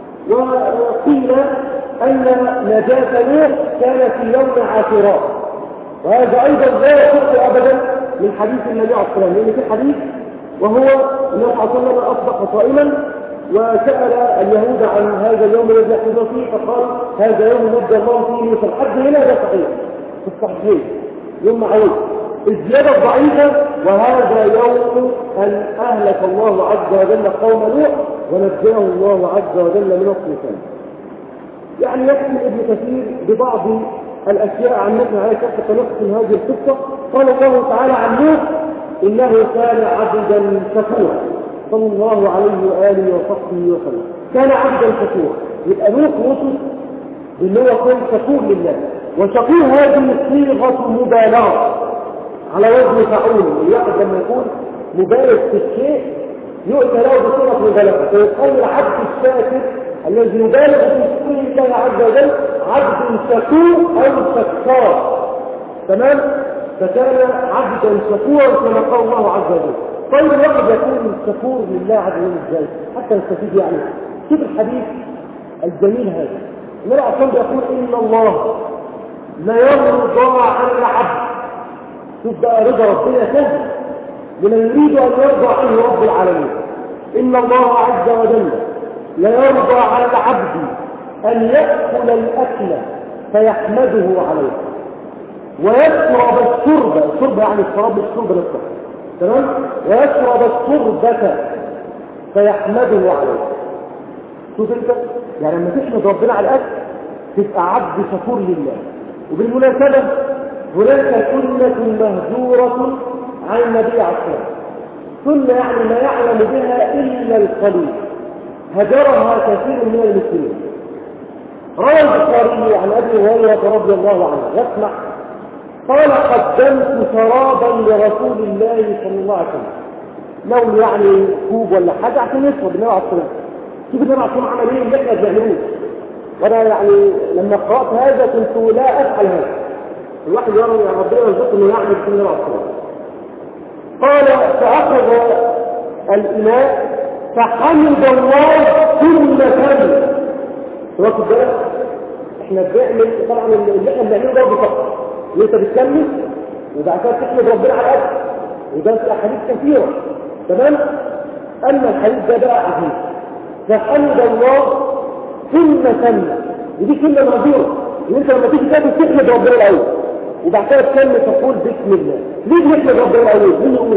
وقيل أن نجاة نوح كان في يوم عاشوراء، وهذا أيضا لا يصح أبدا من حديث النبي عليه الصلاة والسلام، لأن في حديث وهو النبي صلى الله عليه وسلم أصبح صائما وسأل اليهود عن هذا اليوم الذي يحدث فيه، فقال هذا يوم نجى الله فيه موسى. الحد هنا ده صحيح في الصحيحين يوم معروف. الزيادة الضعيفة وهذا يوم أن أهلك الله عز وجل قوم نوح ونجاه الله عز وجل من الطوفان. يعني يكفي ابن كثير ببعض الأشياء عن مثل على كافة نقص هذه القصة. قال الله تعالى عن نوح إنه كان عبدا شكورا صلى الله عليه وآله وصحبه وسلم. كان عبدا شكورا، يبقى نوح وصف بأنه يكون شكور لله. وشكور هذه صيغة مبالغة على وزن فعول، الواحد لما يكون مبالغ في الشيء يؤتى له بصيغة مبالغة، فيقال العبد الشاكر الذي يبالغ في شكر الله عز وجل عبد شكور أو شكار. تمام؟ فكان عبدا شكورا كما قال الله عز وجل. طيب الواحد يكون شكور لله عز وجل ازاي؟ حتى نستفيد يعني. شوف الحديث الجميل هذا، النبي عليه الصلاة والسلام يقول إن الله لا يرضى عن العبد. شوف بقى رضا ربنا سهل لمن يريد أن يرضى عنه رب العالمين. إن الله عز وجل لا يرضى على العبد أن يأكل الأكل فيحمده عليه، ويشرب الشرب، الشرب يعني الشراب الشرب نفسه، تمام؟ ويشرب الشربة فيحمده عليه. شوف انت يعني لما تحمد ربنا على الأكل تبقى عبد شكور لله. وبالمناسبة هناك سنة مهجورة عن النبي عليه الصلاة والسلام، سنة يعني ما يعلم بها إلا القليل، هجرها كثير من المسلمين. روى البخاري عن أبي هريرة رضي الله عنه يسمع قال قدمت شرابا لرسول الله صلى الله عليه وسلم، لو يعني كوب ولا حاجة عشان يشرب النبي عليه الصلاة والسلام. شوف النبي عليه الصلاة والسلام عمل ايه اللي احنا بنعملوه، وانا يعني لما قرأت هذا كنت لا أفعل هذا. الواحد يرى يا ربنا يرزقه انه يعمل في النبي عليه الصلاة والسلام. قال فأخذ الإناء فحمد الله ثم كمل. واخد بالك؟ احنا بنعمل طبعا اللي احنا بنعمله ده بفقط، انت بتكمل وبعد كده تحمد ربنا على الاكل، وده في احاديث كثيره. تمام؟ اما الحديث ده بقى عجيب، فحمد الله ثم كمل. ودي كلمه مهجوره، ان انت لما تيجي تاكل تحمد ربنا الاول وبعد كده تكمل تقول بسم الله. ليه بنحمد ربنا الاول؟ مين يقول؟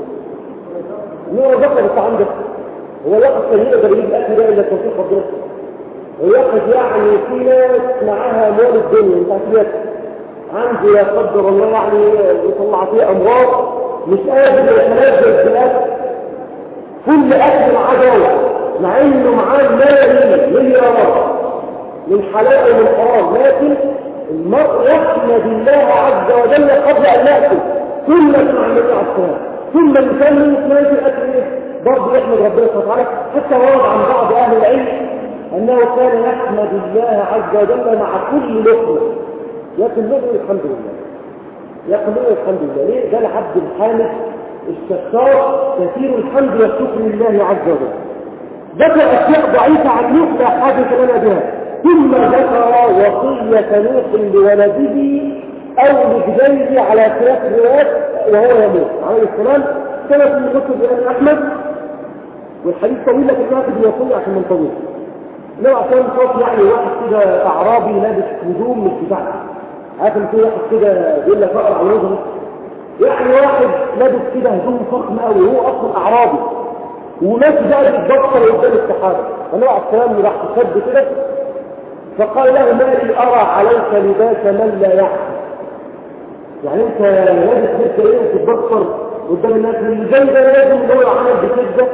مين رزقنا بس عندك؟ هو يقصد يقدر يجيب الاكل ده الا توفيق ربنا؟ ويقصد يعني في ناس معاها اموال الدنيا، انت عارف عنده لا قدر الله يعني يطلع فيه امراض مش قادر يتنزل بالاكل، كل اكل عداوه مع انه معاه مال مليارات من حلال ومن حرام، لكن المرء يحمد الله عز وجل قبل ان ياكل ثم مع النبي عليه الصلاه، ثم يسمي ماشي الاكل ايه برضه يحمد ربنا سبحانه وتعالى. حتى ورد عن بعض اهل العلم انه كان يحمد الله عز وجل مع كل لقمه، لكن له الحمد لله، يقول له الحمد لله. ليه؟ ده العبد الحامد الشكار كثير الحمد والشكر لله عز وجل. ذكر اشياء ضعيفه عن نوح لا حاجه لنا بها، ثم ذكر وصيه نوح لولده او لجديه على خلاف الروايات وهو يموت عليه السلام. كانت من كتب الامام احمد، والحديث طويل لكن ناخذ الوصيه عشان من طويل. لو عشان صوت يعني واحد كده اعرابي لابس هدوم مش بتاعته، عارف ان في واحد كده بيقول لك اقرا عروضه، يعني واحد لابس كده هدوم فخم قوي وهو اصلا اعرابي وناس بقى بتبطل قدام الصحابه، فالنبي عليه السلام راح شد كده فقال له ما لي ارى عليك لباس من لا يعقل، يعني انت لابس لبس ايه وتتبطل قدام الناس اللي زي ده لازم اللي هو عمل بكده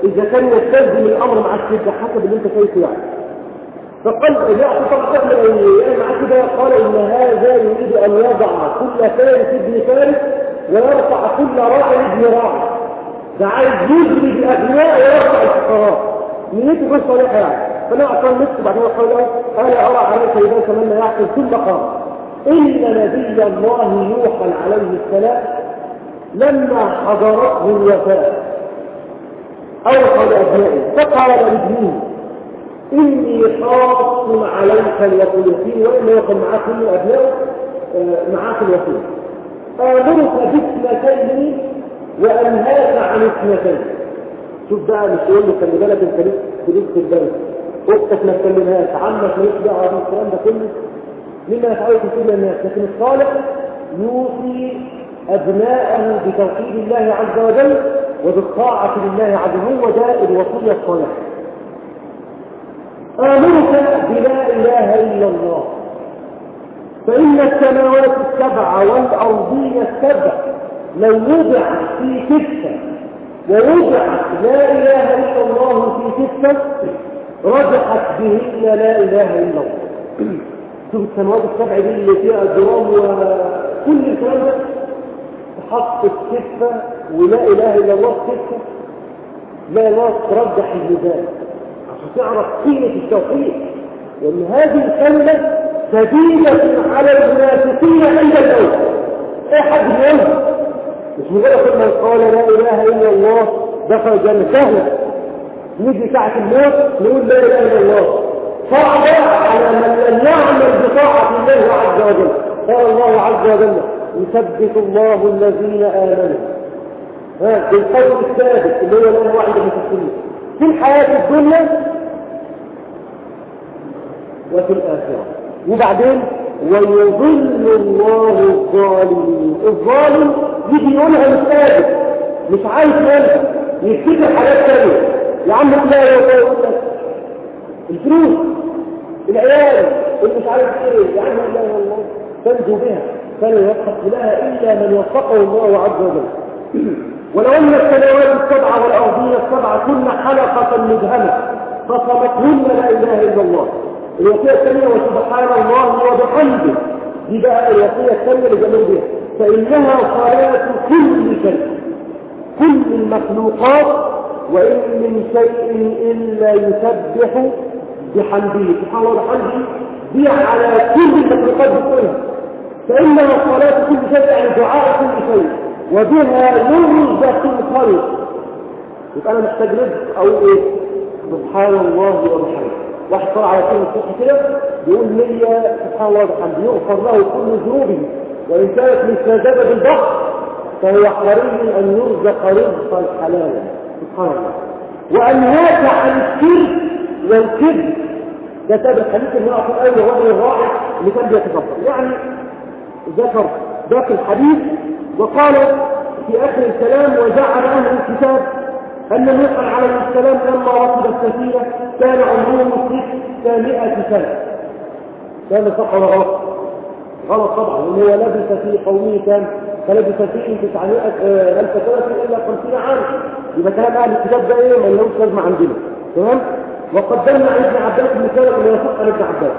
إذا كان يستلزم الأمر مع الشدة حسب اللي أنت شايفه يعني. فقال جاء طبعا يعني مع كده قال إن هذا يريد أن يضع كل فارس ابن فارس ويرفع كل راعي ابن راعي. ده عايز يجري بالأغنياء ويرفع الفقراء. نيته غير صالحة يعني. فأنا أعطان نفسه بعد ما قال له أنا أرى عليك إذا كمان يعقل ثم قال إن نبي الله يوحى عليه السلام لما حضرته الوفاة أوحى لأبنائه فقال لابنه إني خاص عليك الوصيتين وإن يكن معاك كل أبنائه معاك الوصية آمرك باثنتين وأنهاك عن اثنتين. شوف بقى مش يقول له خلي بالك انت ليك في البيت اختك ما تكلمهاش عمك ماليش دعوه بالكلام ده كله مما يفعله كثير الناس. لكن الصالح يوصي ابناءه بتوحيد الله عز وجل وبالطاعه لله عز وجل. هو ده الوصيه الصالحه. آمرك بلا اله الا الله فان السماوات السبع والارضين السبع لو وضع في كفه ووضع لا إله إلا الله في كفة رجحت بهن لا إله إلا الله. شوف السماوات السبع دي اللي فيها الجرام وكل الكلام ده تحط في كفة ولا إله إلا الله في كفة لا الله ترجح الميزان عشان تعرف قيمة التوحيد. وأن هذه الكلمة سبيلة على المنافقين عند الموت. أي حد يوم مش مجرد من قال لا إله إلا الله دخل الجنة سهلة. نيجي ساعة الموت نقول لا إله إلا الله صعبة على من لم يعمل بطاعة الله عز وجل. قال الله عز وجل يثبت الله الذين آمنوا ها بالقول الثابت اللي هو لا واحد من المسلمين في الحياة الدنيا وفي الآخرة. وبعدين ويضل الله الظالمين. الظالم يجي يقولها الثابت مش عايز يقولها يفتكر حاجات ثانيه يا عم لا يقول لك الفلوس العيال اللي مش عارف ايه يا عم لا والله تنجو بها فلا يوفق لها الا من وفقه الله عز وجل. ولو ان السماوات السبع والارضين السبع كن حلقه مدهمه فصمتهن لا اله الا الله. الوصيه الثانيه وسبحان الله وبحمده دي بقى الوصيه الثانيه اللي جمعوا بها فإنها صلاة كل شيء كل المخلوقات وإن من شيء إلا يسبح بحمده سبحانه وبحمده دي على كل المخلوقات بكلها. فإنها صلاة كل شيء يعني دعاء كل شيء وبها يرزق الخلق. يبقى أنا محتاج رزق أو إيه سبحان الله وبحمده. واحد طلع على كلمة الصبح كده بيقول لي سبحان الله وبحمده يغفر له كل ذنوبه وإن كانت مستجابة بالبحر فهو حري أن يرزق رزقا حلالا سبحان الله. وأنهاك عن الشرك والكذب ده تابع الحديث اللي نعطي الآية الرجل الرائع اللي كان بيتفضل يعني ذكر ذاك الحديث وقال في آخر الكلام وجعل أهل الكتاب أن نوح عليه السلام لما ركب السفينة كان عمره ستمائة سنة. كان صح ولا غلط؟ غلط طبعا لأنه هو لبث في قومه كان فلبث فيه تسعمائة ألف سنة إلا خمسين عام. يبقى كلام أهل الكتاب ده إيه ما لهوش لازمة عندنا تمام. وقدمنا عن ابن عباس مثالا من يصح عن ابن عباس.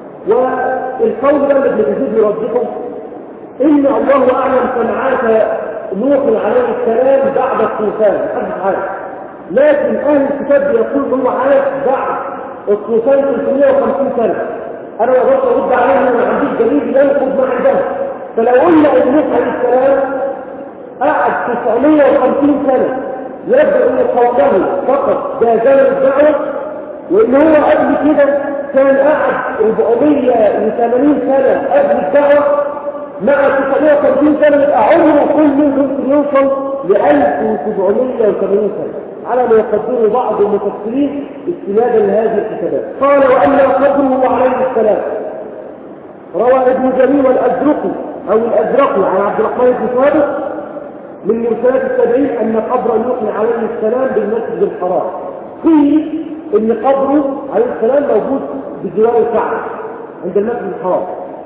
والقول ده ابن كثير يرجحه إن الله أعلم سمعات نوح عليه السلام بعد الطوفان محدش عارف. لكن أهل الكتاب يقول هو عارف بعد الطوفان ثلاثمائة وخمسين سنة. أنا ما أقدرش أرد عليه أنا ما عنديش دليل ينقض مع ده. فلو قلنا إن نوح عليه السلام قعد تسعمائة وخمسين سنة يبدو أن قومه فقط ده زمن الدعوة وإن هو قبل كده كان قعد أربعمائة وثمانين سنة قبل الدعوة مع تسعمائة وخمسين سنة يبقى عمره كله ممكن يوصل ل ألف وسبعمائة وثمانين سنة على ما يقدره بعض المفسرين استنادا لهذه الكتابات. قال وأما قدره عليه السلام روى ابن جرير والأزرقي أو الأزرقي عن عبد الرحمن بن ثابت من مرسلات التابعين أن قبر نوح عليه السلام بالمسجد الحرام. قيل إن قبره عليه السلام موجود بجوار الكعبة عند المسجد الحرام.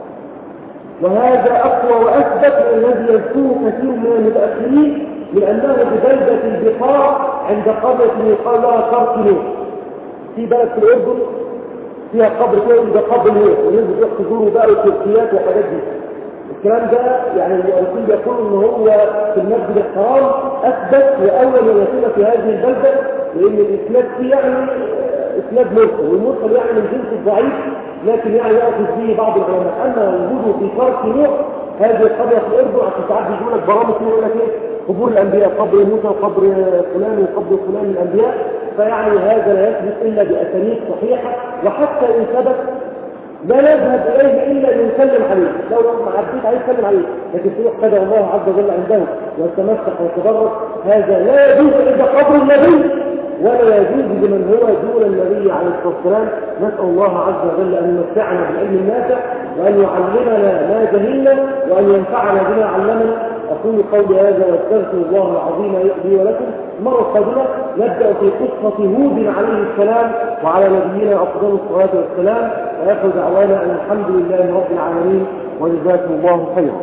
وهذا أقوى وأثبت من الذي يذكره كثير من المتأخرين لأنه ببلدة البقاع عند قرية يقال لها قرط نوح، في بلد في الأردن فيها قبر كده يبقى قبر نوح، والناس بتروح تزوروا بقى التركيات وحاجات دي. الكلام ده يعني الرسول يقول ان هو في المسجد الحرام اثبت واول من يكون في هذه البلده، لان الاسناد فيه يعني اسناد مرسل، والمرسل يعني من جنس الضعيف، لكن يعني ياخذ به بعض العلماء. اما وجوده في قرط نوح هذه القبر في الاردن، عشان ساعات بيجوا لك برامج يقول لك ايه قبور الانبياء، قبر موسى وقبر فلان وقبر فلان من الانبياء، فيعني هذا لا يثبت الا باسانيد صحيحه، وحتى ان ثبت لا نذهب إليه إلا لنسلم عليه، لو ما عديت عليه سلم عليه، لكن تروح كذا الله عز وجل عنده وتمسح وتبرك، هذا لا يجوز عند قبر النبي ولا يجوز لمن هو دون النبي عليه الصلاة والسلام. نسأل الله عز وجل أن يمتعنا بالعلم النافع، وأن يعلمنا ما جهلنا، وأن ينفعنا بما علمنا. أقول قولي هذا واستغفر الله العظيم لي ولكم. المرة القادمة نبدأ في قصة هود عليه السلام وعلى نبينا أفضل الصلاة والسلام، ويأخذ دعوانا أن الحمد لله رب العالمين وجزاكم الله خيرا.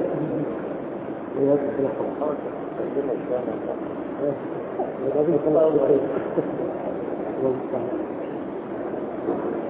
Thank you.